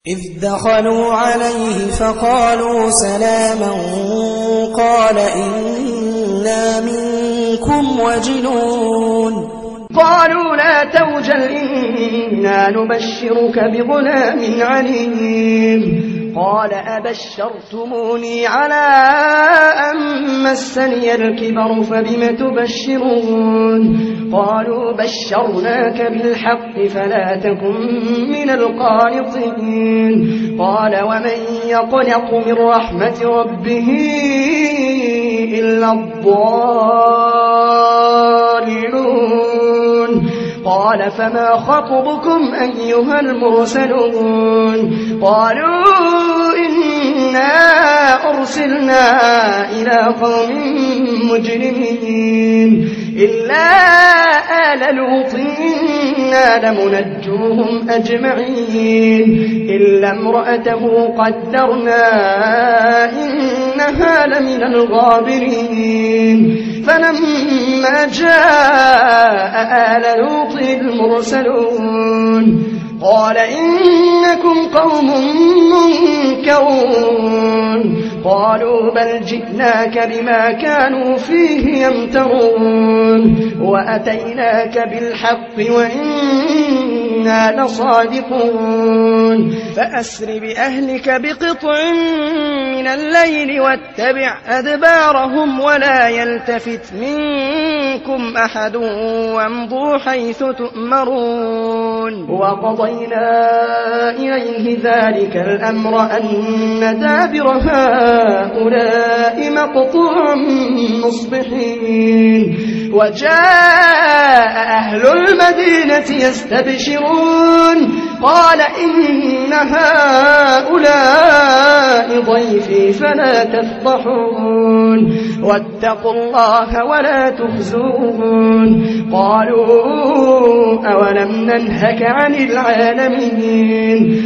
إذ دخلوا عليه فقالوا سلاما قال إنا منكم وجلون قالوا لا توجل إنا نبشرك بغلام عليم قال أبشرتموني على أن مسني الكبر فبم تبشرون قالوا بشرناك بالحق فلا تكن من القانطين قال ومن يقنط من رحمة ربه إلا الضالون قال فما خطبكم أيها المرسلون قالوا إنا أرسلنا إلى قوم مجرمين إلا آل لوط إنا لمنجوهم أجمعين إلا امرأته قدرنا إنها لمن الغابرين فلما جاء آل لوط المرسلون قال إنكم قوم منكرون قالوا بل جئناك بما كانوا فيه يمترون وأتيناك بالحق وإنا لصادقون فأسر بأهلك بقطع من الليل واتبع أدبارهم ولا يلتفت منكم أحد وامضوا حيث تؤمرون وقضينا إليه ذلك الأمر أن دابر هؤلاء مقطوع مصبحين وجاء أهل المدينة يستبشرون قال إن هؤلاء ضيفي فلا تفضحون واتقوا الله ولا تخزون قالوا أولم ننهك عن العالمين